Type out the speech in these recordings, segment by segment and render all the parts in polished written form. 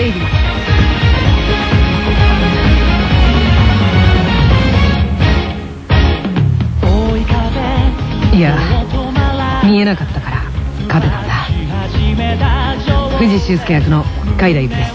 レイディ。いや、見えなかったから勝てたんだ。藤修介役の海田由紀です。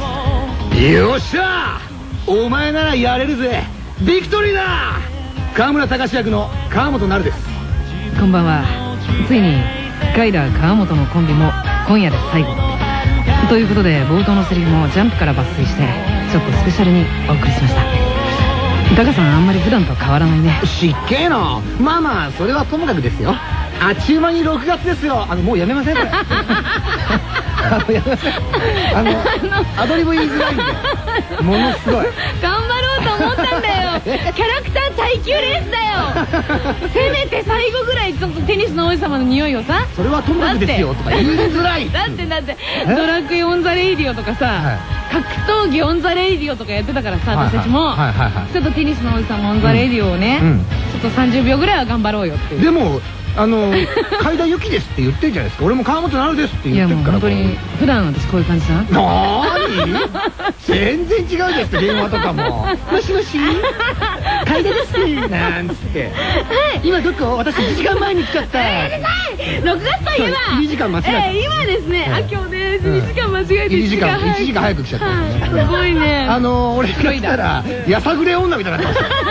よっしゃー、お前ならやれるぜ。ビクトリーだ。川村隆役の川本なるです。 こんばんは。ついに海田川本のコンビも今夜で最後ということで、冒頭のセリフもジャンプから抜粋してちょっとスペシャルにお送りしました。タカさん、あんまり普段と変わらないね。 しっけえの。まあまあ、それはともかくですよ。あっちゅう間に6月ですよ。もうやめませんこれ。やめません。アドリブ言いづらいんで、ものすごい頑張ろうと思ったんだよ。キャラクター耐久レースだよ。せめて最後ぐらいちょっとテニスの王子様の匂いをさ。 それはともかくですよとか言いづらい。 だってドラクエオンザレイディオとかさ、格闘技オンザレイディオとかやってたからさ、私たちもちょっとテニスの王子様オンザレイディオをね、ちょっと30秒ぐらいは頑張ろうよっていう。 でも海田由紀ですって言ってるじゃないですか。俺も川本なるですって言ってるから。 いや、もう本当に普段私こういう感じさ。 なーに全然違うですって。電話とかももしもし海田ですなんつって、今どこ、私1時間前に来ちゃった。 6月といえば 2時間間違えた。 今ですね、今日ね2時間間違えて1時間早く来ちゃった。 すごいね。 俺が来たらやさぐれ女みたいになってました。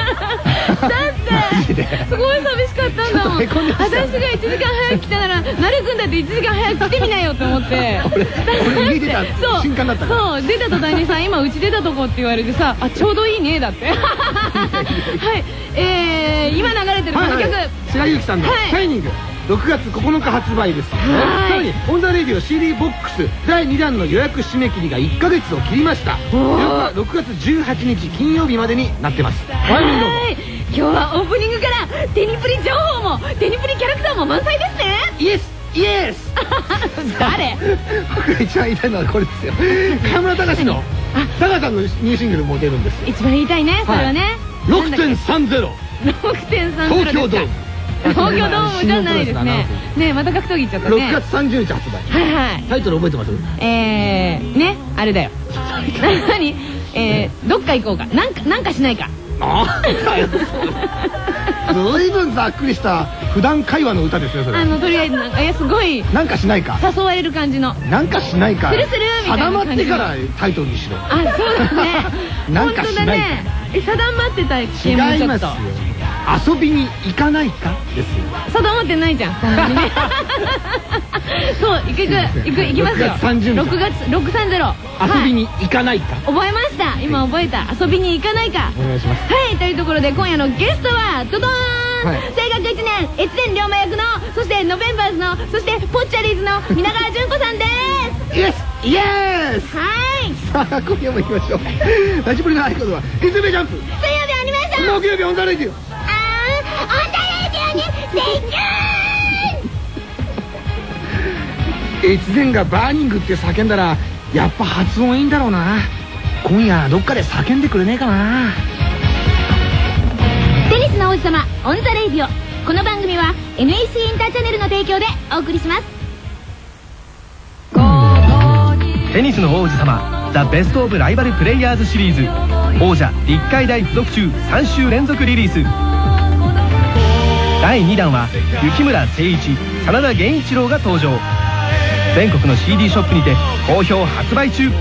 だってすごい寂しかったんだもん。私が1時間早く来たなら、なるくんだって1時間早く来てみなよと思って。 俺家出た瞬間だったから。 そう、出た途端にさ、今うち出たとこって言われてさ、あ、ちょうどいいねだって。はい、今流れてるこの曲、 白雪さんの「シャイニング」6月9日発売です。さらにオンザレディオ CD ボックス第2弾の予約締め切りが1ヶ月を切りました。6月18日金曜日までになってます。はい、 今日はオープニングからテニプリ情報もテニプリキャラクターも満載ですね。 イエスイエス。 誰？ 僕が一番言いたいのはこれですよ。川村隆のタカさんのニューシングルも出るんですよ。 一番言いたいね、それはね。 6.30 東京ドーム。 東京ドームじゃないですね。ね、また格闘技行っちゃったね。 6月30日発売。はいはい。タイトル覚えてます？ ね、あれだよ。何？どっか行こうか。なんかしないか。 ずいぶんざっくりした普段会話の歌ですよそれ。 とりあえずすごいなんかしないか、 誘われる感じのなんかしないか、 するみたいな定まってからタイトルにしろ。 あ、そうだね。 なんかしないか。 定まってた。 違いますよ。遊びに行かないかですよ。 定まってないじゃん、そんなにね。そう、行きますよ。6月630。 遊びに行かないか。 覚えました。今覚えた。遊びに行かないか。 お願いします。 はい、というところで今夜のゲストはドドーン、声楽1年越前龍馬役の、そしてノベンバーズの、そしてポッチャリーズの皆川淳子さんです。 イエスイエス。 はい。 さあ今夜も行きましょう。ラジプリの合言葉は「いつめジャンプ」。 水曜日アニメーション。 木曜日オンザレディオ。 オンザレディオにセキューン。 越前がバーニングって叫んだらやっぱ発音いいんだろうな。今夜どっかで叫んでくれねえかな。 テニスの王子様オンザレイディオ。この番組は NEC インターチャネルの提供でお送りします。 テニスの王子様ザ・ベスト・オブ・ライバル・プレイヤーズシリーズ王者立海大附属中3週連続リリース。第2弾は雪村誠一、真田源一郎が登場。全国の CD ショップにて好評発売中。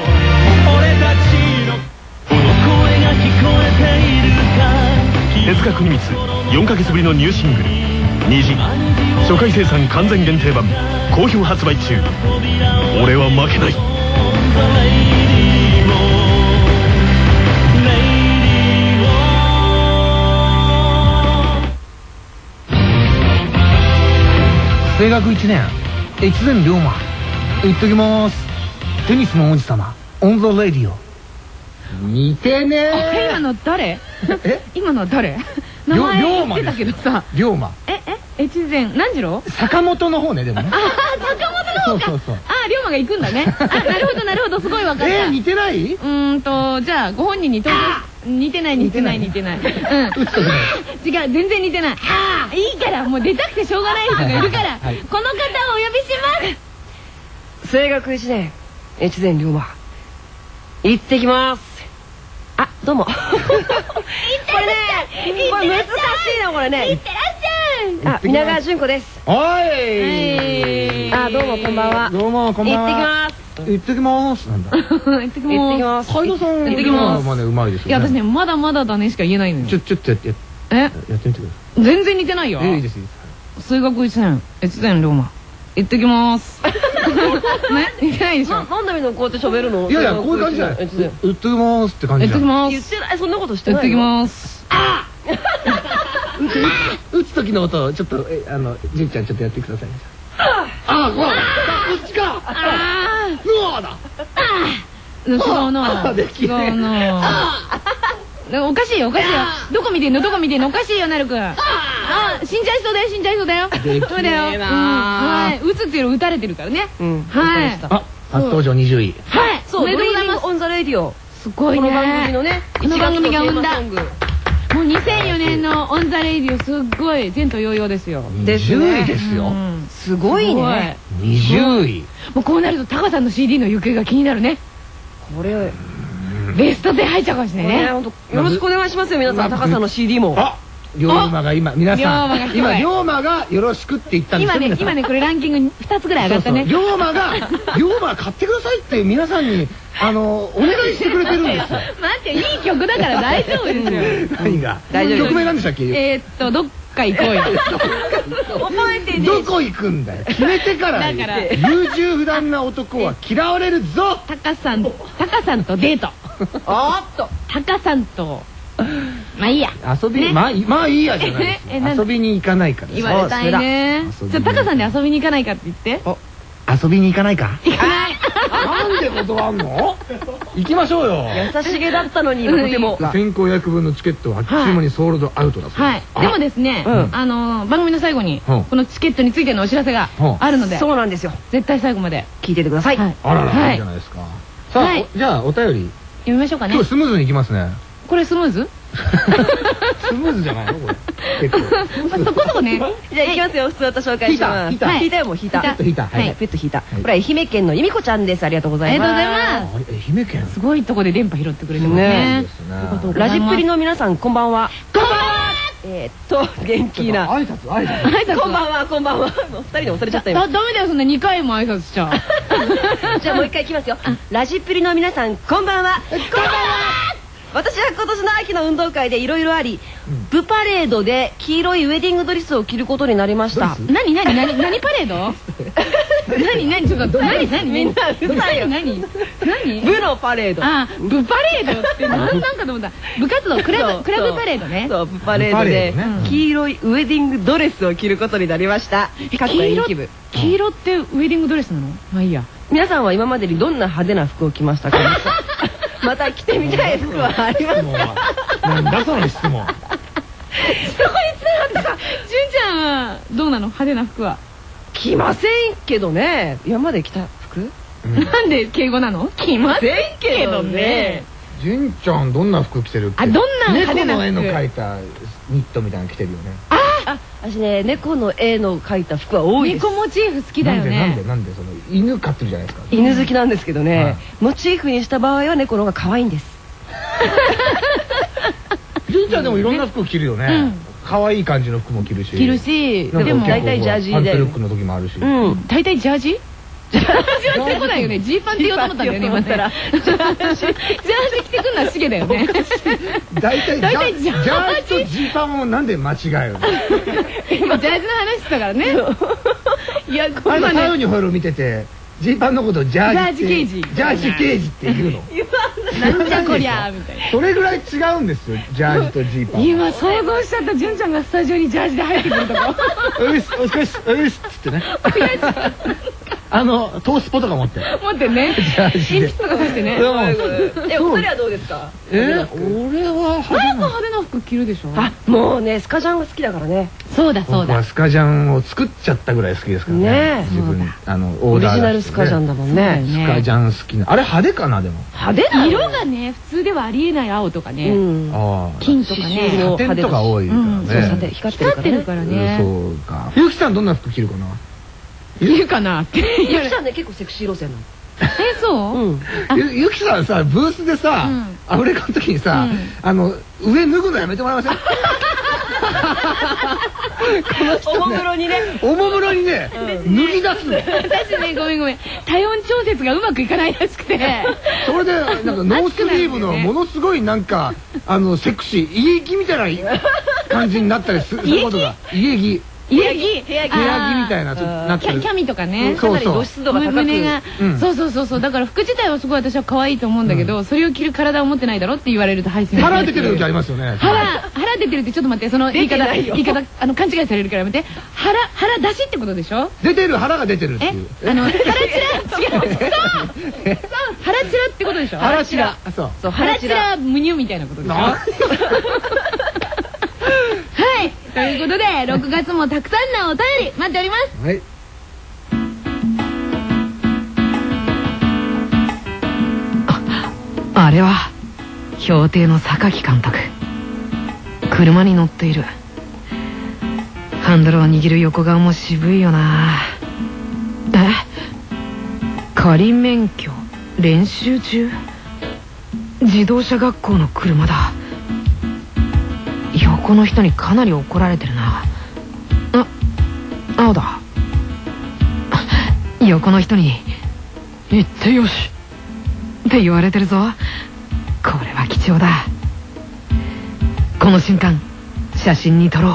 手塚国光4ヶ月ぶりのニューシングル「虹」初回生産完全限定版好評発売中。俺は負けない。 声楽1年越前龍馬言っときます。テニスの王子様オンザレディオ。似てねー。 今の誰？今の誰？名前言ってたけどさ。 龍馬。 越前何次郎？ 坂本の方ね。でもね。 ああ、坂本の方か。あ、龍馬が行くんだね。あ、なるほどなるほど、すごい分かった。 似てない？ じゃあご本人に登場。似てない。うん。違う、全然似てない。ああ、いいからもう出たくてしょうがない人がいるから、この方をお呼びします。 声楽1年越前龍馬。 行ってきます。あ、どうも。これね、これ難しいなこれね。 いってらっしゃい。 あ、皆川淳子です。 おい。 あ、どうもこんばんは。 どうもこんばんは。 行ってきます。 行ってきます。なんだ。 行ってきます。 海斗さん、 行ってきます。 まあね、うまいですよね。 いや、私ね、まだまだだねしか言えないのよ。 ちょっとやってみてください。全然似てないよ。 いいです。 数学1年、越前龍馬。行ってきます。ね、似てないでしょ。 なんでみんなこうやって喋るの？ いやいや、こういう感じじゃない。行ってきますって感じ。 行ってきます。 言ってない、そんなことしてない。 行ってきます。 打つ時の音、ちょっと、じいちゃんちょっとやってください。こっちか。うわだ。 違うな。違うな。おかしいよ。どこ見てんのおかしいよ、なるくん。死んじゃいそうだよ。そうだよ。はい。打つっていうより打たれてるからね。はい。 初登場20位。 はい。 そう、ドリーミングオンザレディオ。 すごいね。 この番組のね、 この番組が生んだ。もう2004年のオンザレディオ、すっごい前途洋々ですよ。 20位ですよ。 すごいね。 20位。 もうこうなるとタカさんの CD の行方が気になるね。これベスト10入っちゃうかもしれないね。 よろしくお願いしますよ、皆さん。タカさんの CD も。 龍馬が今、皆さん、今龍馬がよろしくって言ったんですよ。 今ね、これランキング2つぐらい上がったね。 龍馬買ってくださいって皆さんにお願いしてくれてるんですよ。 待って、いい曲だから大丈夫ですよ。 何が？曲名なんでしたっけ？ どっか行こうよ。 覚えてね。 どこ行くんだよ。決めてから優柔不断な男は嫌われるぞ。 タカさんとデート。タカさんと、まあいいや。 まあいいやじゃないです。遊びに行かないから。 言われたいね。じゃあタカさんで遊びに行かないかって言って。 遊びに行かないか？ 行かない。 なんで断んの？行きましょうよ。 優しげだったのに、とても。 先行役分のチケットはあっちゅう間にソールドアウトだそうです。 はい。でもですね、番組の最後にこのチケットについてのお知らせがあるので、 そうなんですよ。 絶対最後まで聞いててください。 あらら、いいじゃないですか。さあ、じゃあお便り読みましょうかね。 今日スムーズにいきますね。 これスムーズ？ スムーズじゃないのこれ。結構。 そこそこね。 じゃあ行きますよ。普通と紹介します。引いたよ、もう引いた。 ペット引いた。 はい、ペット引いた。これは愛媛県の由美子ちゃんです。ありがとうございます。 ありがとうございます。 愛媛県。 すごいとこで電波拾ってくれてますね。 ラジプリの皆さん、こんばんは。こんばんは。元気な。 挨拶。 こんばんは、こんばんは。二人で押されちゃったよ。 ダメだよ、そんな2回も挨拶しちゃう。 じゃあもう一回いきますよ。ラジプリの皆さん、こんばんは。こんばんは。私は今年の秋の運動会でいろいろあり、部パレードで黄色いウェディングドレスを着ることになりました。 何パレード？何ちょっと何みんなうるさいよ。 何？ 部のパレード。 部パレードってなんかと思った。部活動クラブパレードね。 そう、部パレードで黄色いウェディングドレスを着ることになりました。 黄色ってウェディングドレスなの？まあいいや。 皆さんは今までにどんな派手な服を着ましたか？また着てみたい服はありますか？ なんだその質問。 そこにつながったか。純ちゃんはどうなの？派手な服は着ませんけどね。今まで着た服？ なんで敬語なの？着ませんけどね。 純ちゃんどんな服着てるっけ？ どんな派手な服？ 猫の絵の描いたニットみたいなの着てるよね。 私ね、猫の絵の描いた服は多いです。 猫モチーフ好きだよね。 なんでその犬飼ってるじゃないですか。 犬好きなんですけどね、モチーフにした場合は猫の方が可愛いんです。 純ちゃんでもいろんな服着るよね。可愛い感じの服も着るし。 でも大体ジャージで。 パンツルックの時もあるし。 大体ジャージ？ジャージは着てこないよね。ジーパンって言おうと思ったんだよね、今ったら。ジャージ着てくんのはシゲだよね。 大体ジャージとジーパンをなんで間違えるの？ 今ジャージの話したからね。いや、 これ太陽にほえろ見てて、ジーパンのことをジャージ刑事って言うの。 なんじゃこりゃみたいな。 それぐらい違うんですよ、ジャージとジーパン。 今想像しちゃった。純ちゃんがスタジオにジャージで入ってくるとこ。 おいしおいしおいしっつってね。トースポとか持ってね。 鉛筆とかしてね。 お二人はどうですか？ 俺は派手な服着るでしょ。 もうね、スカジャンが好きだからね。 そうだ。 僕はスカジャンを作っちゃったぐらい好きですからね。自分オリジナルスカジャンだもんね。 スカジャン好きな。あれ派手かなでも。 派手な色がね、普通ではありえない青とかね。金とかね。 サテンとか多いからね。 光ってるからね。 そうか。ゆきさんどんな服着るかな？ 言うかなって。 ゆきさんね、結構セクシー路線なの。 そうゆきさんさ、ブースでさ、アフレコの時にさ、上脱ぐのやめてもらえません？ おもむろにね。 おもむろにね、脱ぎ出すの。 私ね、ごめん。体温調節がうまくいかないらしくて。 それで、なんかノースリーブのものすごいなんか、セクシー、家着みたいな感じになったりすることが。家着。 部屋着みたいななってる。 キャミとかね。 かなり露出度が高く。 胸が。そう。だから服自体はすごい私は可愛いと思うんだけど、それを着る体を持ってないだろって言われると、はい、すみません。 腹出てる時ありますよね。 腹出てるって、ちょっと待って、その言い方、勘違いされるからやめて。腹出しってことでしょ？ 出てる、腹が出てるっていう。 腹チラ、違う。腹チラってことでしょ？ 腹チラ。 そう、腹チラ、むにゅみたいなことでしょ？はい、ということで6月もたくさんのお便り待っております。はい。あれは氷艇の榊監督。車に乗っている。ハンドルを握る横顔も渋いよな。仮免許練習中？自動車学校の車だ。横の人にかなり怒られてるな。青だ。横の人に「行ってよし」って言われてるぞ。これは貴重だ。この瞬間写真に撮ろう。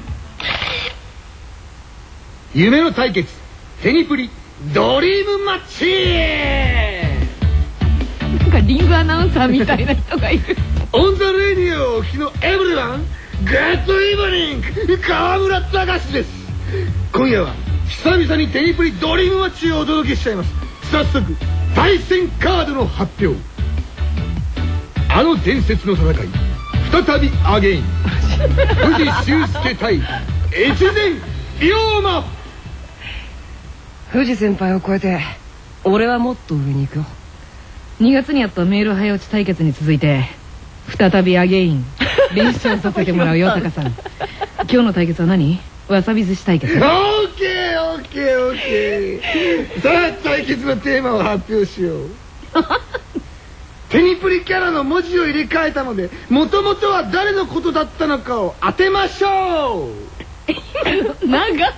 夢の対決、テニプリドリームマッチ。 なんかリングアナウンサーみたいな人がいる。 オンザレディオをお聞きのエブリワン、グッドイブニング、川村隆です。今夜は久々にテニプリドリームマッチをお届けしちゃいます。早速対戦カードの発表。あの伝説の戦い、再びアゲイン。藤修介対越前龍馬。 藤先輩を超えて俺はもっと上に行くよ。 2月にやったメール早打ち対決に続いて再びアゲイン練習させてもらうよ、タカさん。今日の対決は何？わさび寿司対決。 オーケー。さあ、対決のテーマを発表しよう。テニプリキャラの文字を入れ替えたので、もともとは誰のことだったのかを当てましょう。 長い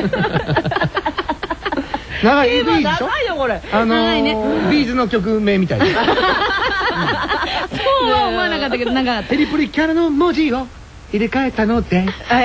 長いでしょ？ 長いよこれ。 長いね。 ビーズの曲名みたいな。 そうは思わなかったけど、なんかテニプリキャラの文字を入れ替えたので、 はい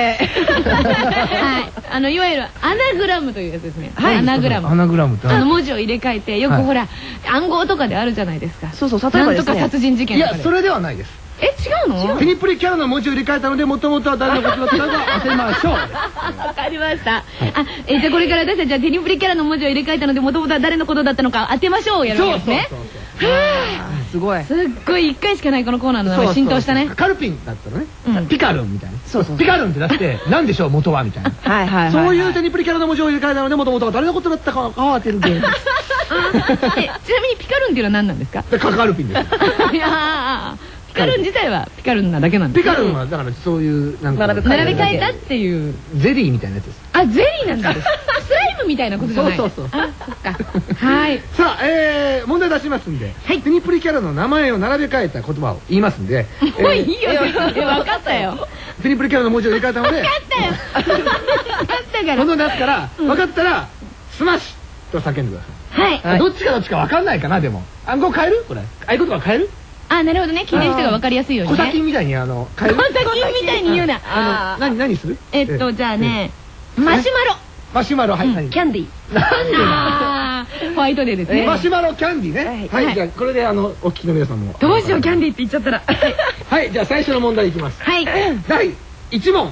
、いわゆるアナグラムというやつですね。アナグラムって文字を入れ替えて、よくほら暗号とかであるじゃないですか。 そう、例えばですね、 なんとか殺人事件とかで。 いや、それではないです。 違うの？ テニプリキャラの文字を入れ替えたので、もともとは誰のことだったのか当てましょう。 わかりました。じゃあこれから私たちはテニプリキャラの文字を入れ替えたので、もともとは誰のことだったのか当てましょうをやるんですね。 すごい。 すっごい1回しかないこのコーナーの名前浸透したね。 カルピンだったらね、ピカルンみたいな。ピカルンってだって何でしょう元はみたいな。そういうテニプリキャラの文字を入れ替えたので、もともとは誰のことだったかを当てるゲームです。 ちなみにピカルンっていうのは何なんですか？ カルピンです。 ピカルン自体はピカルンなだけなんです。 ピカルンはだからそういうなんか並べ替えたっていうゼリーみたいなやつです。 あ、ゼリーなんだ。スライムみたいなことじゃない。そう。あ、そっか。はい。 さあ、問題出しますんで、テニプリキャラの名前を並べ替えた言葉を言いますんで。 もういいよ。分かったよ。 テニプリキャラの文字を入れ替えたので。 分かったから。 この出すから分かったらスマッシュと叫んでください。どっちか分かんないかな。でも暗号変える？これ合言葉変える？ あ、なるほどね。聞いてる人が分かりやすいようにね。 小先みたいに変える？ 小先みたいに言うな。 何する？ じゃあね、マシュマロ。 マシュマロ、はい。 キャンディー。 なんでだ？ ホワイトデーですね。 マシュマロキャンディーね。はい、じゃあこれでお聞きの皆さんも。 どうしよう、キャンディーって言っちゃったら。 はい、じゃあ最初の問題いきます。 はい。 第1問。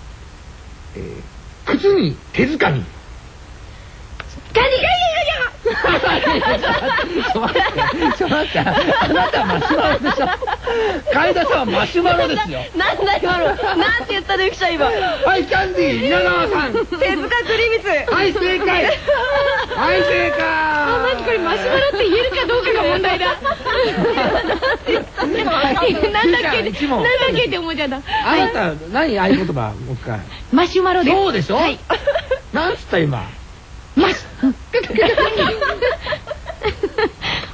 靴に手づかみ。 キャンディー。 ちょっと待って、あなたマシュマロでしょ。海田さんはマシュマロですよ。 なんだ今の。なんて言ったのゆきちゃん今。 はい、キャンディー稲川さん。 手塚クリミツ。 はい正解。はい正解。 あ、待って、これマシュマロって言えるかどうかが問題だ。なんだっけって思っちゃった。 あなた何合言葉もう一回。 マシュマロです。 そうでしょ。なんつった今。 マシ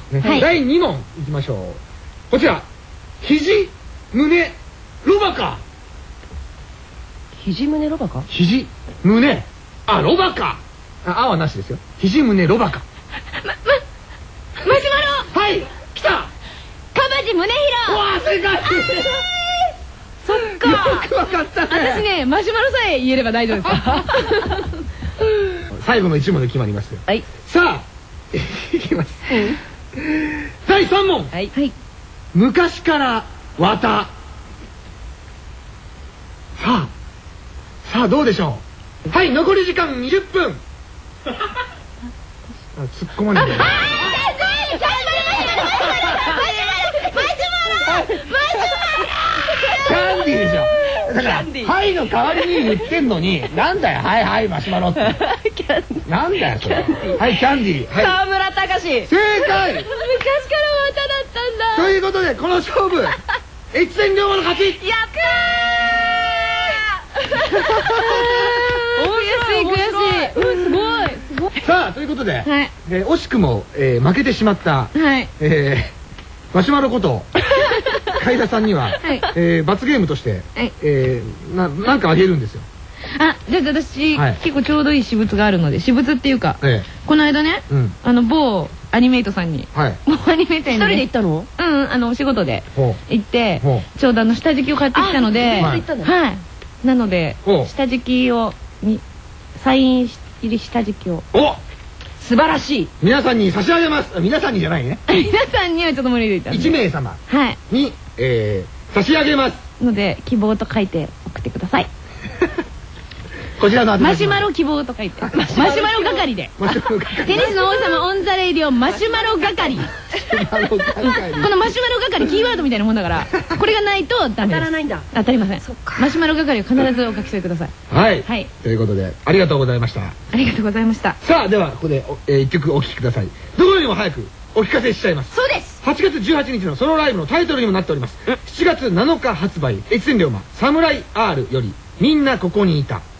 第2問いきましょう。こちら肘胸ロバか。 肘胸ロバか。 肘胸ロバか。はなしですよ。肘胸ロバか。 マシュマロ。 はい、来た。 カバジ宗弘。 わあ、正解。 そっか。 よくわかったね。 私ね、マシュマロさえ言えれば大丈夫ですか。 最後の1問で決まりますよ。 はい。 さあ、いきます。第3問。 はい。 昔から綿。さあどうでしょう。はい、残り時間20分。突っ込まないで。キャンディーでしょ。だからはいの代わりに言ってんのに、なんだよはいマシュマロって。なんだよそれ。はい、キャンディー。 沢村隆史。 正解。 昔から綿だったんだ。 ということでこの勝負、越前龍馬の勝ち。 やった悔しい。すごい。 さあということで、 はい。 惜しくも負けてしまったはい。 マシュマロこと海田さんには罰ゲームとしてなんかあげるんですよ。 じゃあ私結構ちょうどいい私物があるので、私物っていうかこの間ね、某アニメイトさんに、某アニメイトに一人で行ったの？ お仕事で行って、ちょうど下敷きを買ってきたので、はい。なので下敷きをサイン入り下敷きを。 素晴らしい。 皆さんに差し上げます。皆さんにじゃないね。 皆さんにはちょっと無理でいた。 1名様に差し上げますので、希望と書いて送ってください。 こちらのマシュマロ希望と書いて。マシュマロ係で。テニスの王様オンザレイディオマシュマロ係。このマシュマロ係キーワードみたいなもんだから、これがないとダメです。当たらないんだ。当たりません。マシュマロ係を必ずお書き添えください。 はい。ということでありがとうございました。 ありがとうございました。 さあではここで1曲お聴きください。どこよりも早くお聞かせしちゃいます。 そうです。 8月18日のソロライブのタイトルにもなっております。7月7日発売、越前龍馬サムライ R よりみんなここにいた。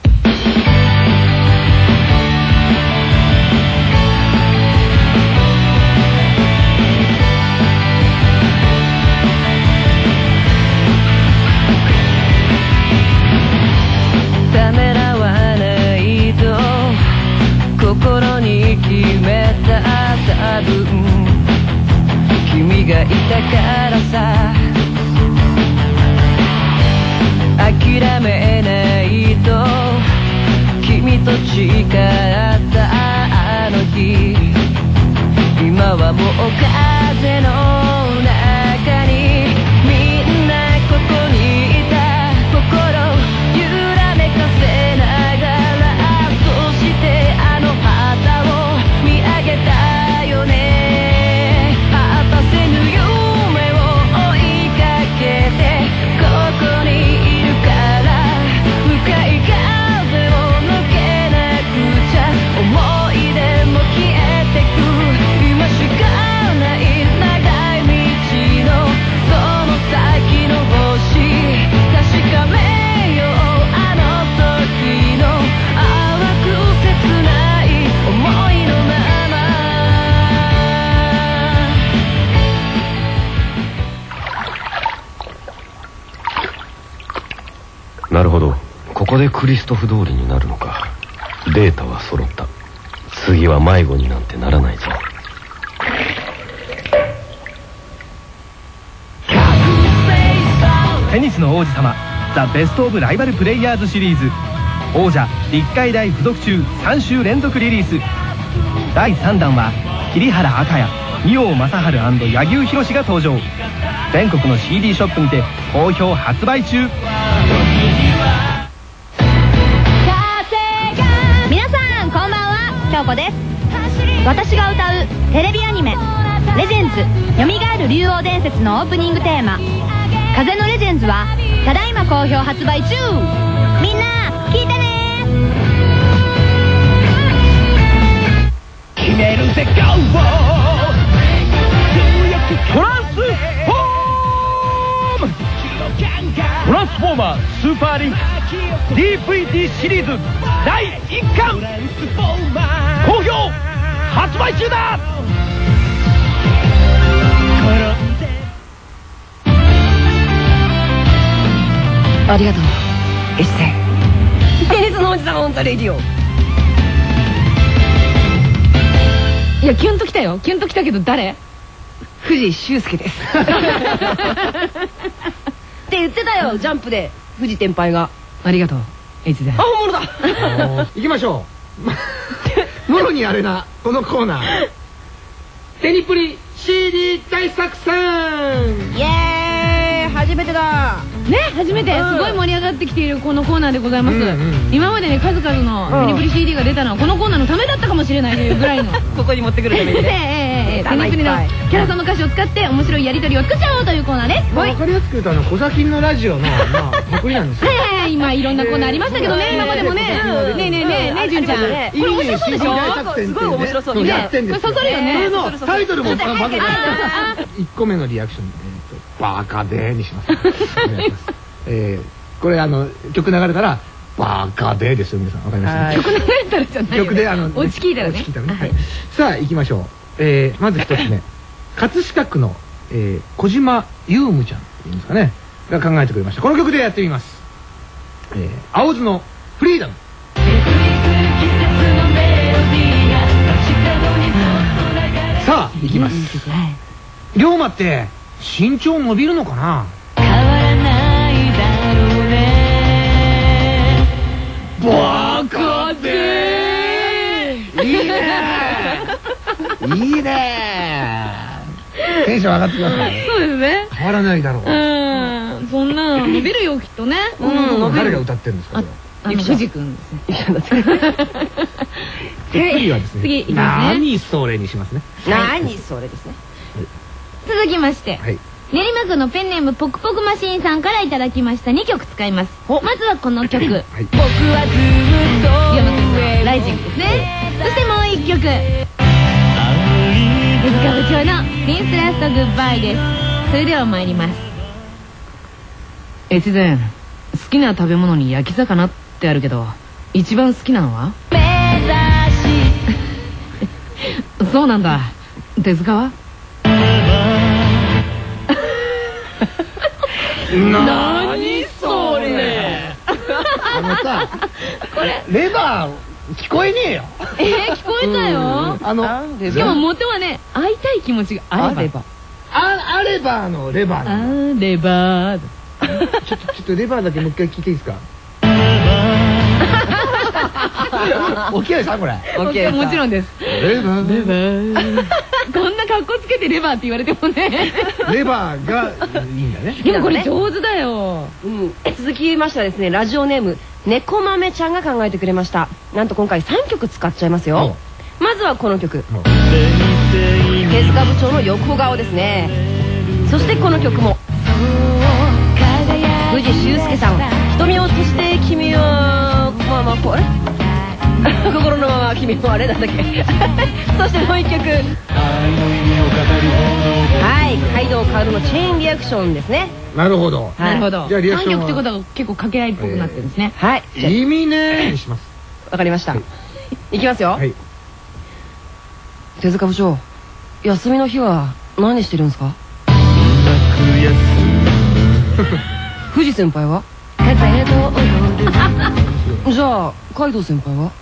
ためらわないと心に決めた。多分君がいたからさ。諦めないと君と誓ったあの日。今はもう風の中にみんなここにいた。心揺らめかせながら、そしてあの旗を見上げたよね。果たせぬ夢を追いかけてここにいるから、向かい風を抜けなくちゃ。思い出も消えてく。今しかない長い道のその先の星、確かめようあの時の淡く切ない思いのまま。なるほど、ここでクリストフ通りになるのか。データは揃った。次は迷子になんてならないぞ。 テニスの王子様ザ・ベスト・オブ・ライバル・プレイヤーズシリーズ王者立海大附属中3週連続リリース。第3弾は桐原赤也、仁王正治&柳生博が登場。全国の CD ショップにて好評発売中。 皆さんこんばんは、京子です。私が歌うテレビアニメ「レジェンズよみがえる竜王伝説」のオープニングテーマ「風のレジェンズ」はただいま好評発売中。みんな聞いてね。 決める世界をトランスフォーム、トランスフォーマースーパーリンク DVD シリーズ第1巻好評発売中だ。 ありがとうエシセン。テニスのおじさまオンザレディオ。 いやキュンときたよ。キュンときたけど誰？ 藤修介ですって言ってたよ、ジャンプで藤天輩が。 ありがとう越前。 あ、本物だ行きましょう。もろにあれなこのコーナー、テニプリ CD 大作戦。 イエーイ、初めてだ。 ね、初めてすごい盛り上がってきているこのコーナーでございます。今までね数々のテニプリ CD が出たのはこのコーナーのためだったかもしれないというぐらいのここに持ってくるためにねテニプリのキャラソンの歌詞を使って面白いやり取りを作っちゃおうというコーナーです。 わかりやすく言うと小崎のラジオのパクリなんですよ。 今いろんなコーナーありましたけどね、今までもね。ねえねえねえねえ純ちゃん、これ面白そうでしょ。 すごい面白そう。 やってんですよ。 これ刺さるよね。 それのタイトルもバカで。1個目のリアクションバカでにします。これ曲流れたらバカでですよ皆さん、わかりました。 曲流れたらじゃない。 曲で落ち聞いたらね。 さあ行きましょう。まず一つ目、葛飾区の小島優夢ちゃんっていうんですかねが考えてくれました。この曲でやってみます。青津のフリーダム。さあ行きます。龍馬って身長伸びるのかな。バカでーいいねーいいねーテンション上がってきますね。 そうですね。 変わらないだろう。 そんな伸びるよきっとね。 誰が歌ってるんですか。 藤君ですね。 次はですね、 次いきますね。 何それにしますね。 何それですね。 続きまして、練馬区のペンネームポクポクマシンさんからいただきました2曲使います。まずはこの曲、僕はずっとライジングですね。そしてもう1曲、手塚部長の「ピンスラストグッバイ」です。それでは参ります。 越前、好きな食べ物に焼き魚ってあるけど一番好きなのは？そうなんだ。手塚は？ 何それ。さこれレバー聞こえねえよ。 聞こえたよ。しかも元はね、会いたい気持ちがあれば。 あればのレバー。 あれば。 ちょっとレバーだけもう一回聞いていいですか。オッケーですかこれ。 もちろんです。 レバー。 こんな格好つけてレバーって言われてもね。 レバーがいいんだね。 でもこれ上手だよ。 続きましてはですね、ラジオネーム猫豆ちゃんが考えてくれました。なんと今回3曲使っちゃいますよ。まずはこの曲、手塚部長の横顔ですね。そしてこの曲も藤修介さん、瞳を閉じて君をこれ心のまま君もあれなんだっけそしてもう一曲、はい、カイドウカオルのチェーンリアクションですね。 なるほど。 なるほど。 じゃあリアクションは 3曲ってことは結構掛け合いっぽくなってるんですね。 はい、 意味ねーにします。 わかりました。いきますよ。手塚部長、休みの日は何してるんですか？藤先輩は？じゃあカイドウ先輩は？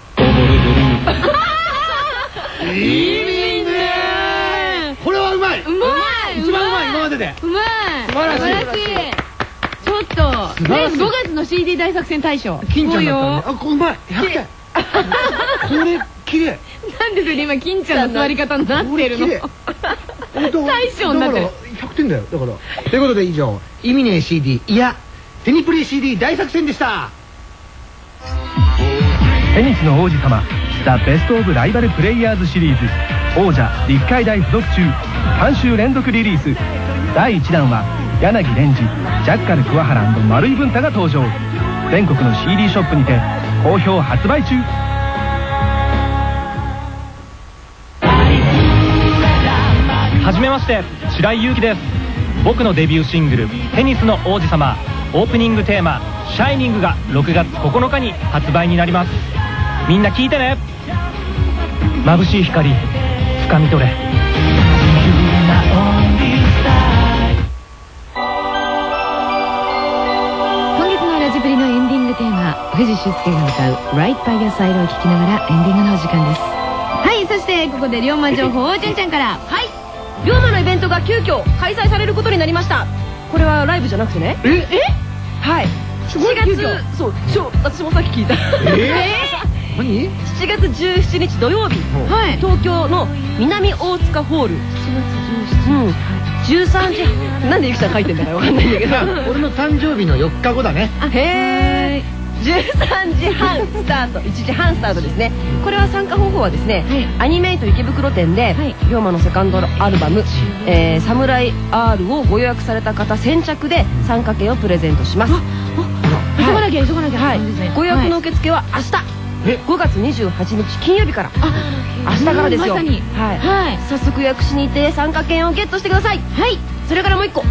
意味ねー。これはうまい。 うまい。 一番うまい今までで。 うまい。素晴らしい。ちょっと5月の CD 大作戦大賞。 金ちゃんだったね。あ、うまい。100点。これ綺麗。 なんでそれ今金ちゃんの座り方になってるの？大賞になってる。 100点だよ。だからということで以上、意味ねえ CD いやテニプリ CD 大作戦でした。 テニスの王子様ザ・ベスト・オブ・ライバル・プレイヤーズシリーズ王者立海大附属中3週連続リリース。第1弾は柳蓮司、ジャッカル桑原&丸井文太が登場。全国の CD ショップにて好評発売中。 はじめまして、白井優樹です。僕のデビューシングル「テニスの王子様」オープニングテーマ「シャイニング」が6月9日に発売になります。みんな聴いてね。眩しい光掴み取れ。 本日のラ藤修介が歌う「Right by Your Side」を聴きながらエンディングのお時間です。はい、そしてここで龍馬情報をじゅんちゃんから。 はい、龍馬のイベントが急遽開催されることになりました。これはライブじゃなくてね。はい、7月、そう、私もさっき聞いた。 何 ？7月17日土曜日、東京の南大塚ホール。7月17日、13時、なんでゆきちゃん書いてんだかわかんないんだけど。 俺の誕生日の4日後だね。 へー。13時半スタート、1時半スタートですね。これは参加方法はですね、アニメイト池袋店で龍馬のセカンドアルバム「サムライ R」をご予約された方先着で参加券をプレゼントします。 急がなきゃ急がなきゃ。 ご予約の受付は明日5月28日金曜日から。明日からですよ。早速予約しに行って参加券をゲットしてください。それからもう一個、こ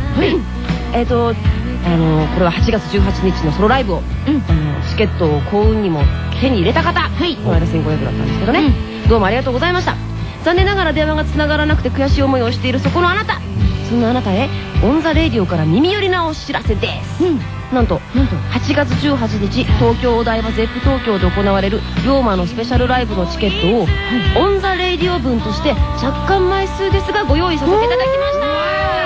れは8月18日のソロライブをチケットを幸運にも手に入れた方、この間1500だったんですけどね、どうもありがとうございました。残念ながら電話がつながらなくて悔しい思いをしているそこのあなた、そんなあなたへオンザレディオから耳寄りなお知らせです。なんと8月18日東京お台場ゼップ東京で行われる龍馬のスペシャルライブのチケットをオンザレディオ分として若干枚数ですがご用意させていただきました。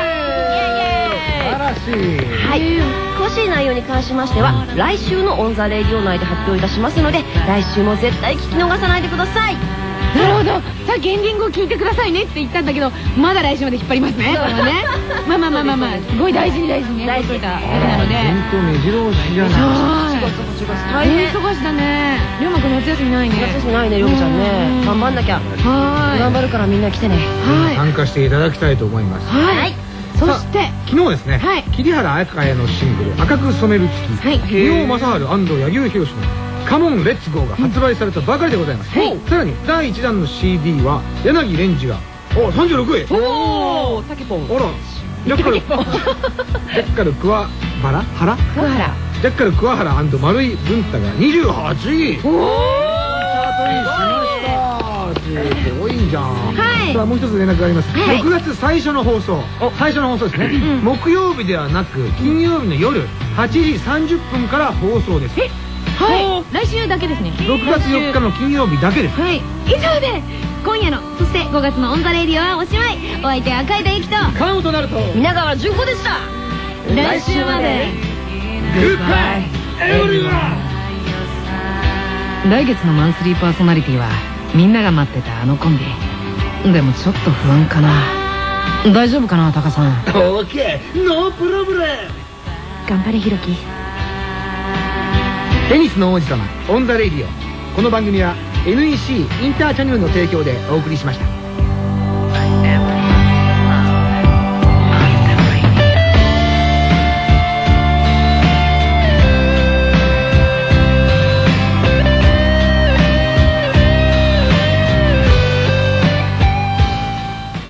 はい、詳しい内容に関しましては来週のオンザレディオ内で発表いたしますので、来週も絶対聞き逃さないでください。 なるほど。さっきエンディングを聞いてくださいねって言ったんだけど、まだ来週まで引っ張りますね。これはね。まあすごい大事にね大事だけなので。 本当目白押しじゃない。 大変忙しだね。龍馬くん夏休みないね。 夏休みないね、龍馬ちゃんね。頑張んなきゃ。頑張るからみんな来てね。 参加していただきたいと思います。 そして昨日ですね、桐原彩香のシングル「赤く染める月」、仁王正治&柳生博の「カモンレッツゴー」が発売されたばかりでございます。さらに第1弾の CD は柳蓮司が36位。 おお、タケポン。 あら、ジャッカル桑原ジャッカル桑原&丸井文太が28位。チャートインしました。すごいじゃん。さあ、もう一つ連絡があります。6月最初の放送ですね。木曜日ではなく金曜日の夜8時30分から放送です。 来週だけですね。 6月4日の金曜日だけです。 以上で今夜の、そして5月のオンザレディオはおしまい。お相手は海田由紀と川本なると皆川純子でした。 来週まで。 グッバイエブリワン。 来月のマンスリーパーソナリティはみんなが待ってたあのコンビ。でもちょっと不安かな。大丈夫かな、タカさん。 オーケー、ノープロブレム。 頑張れ、ヒロキ。 テニスの王子様オンザレディオ。この番組は NEC インターチャネルの提供でお送りしました。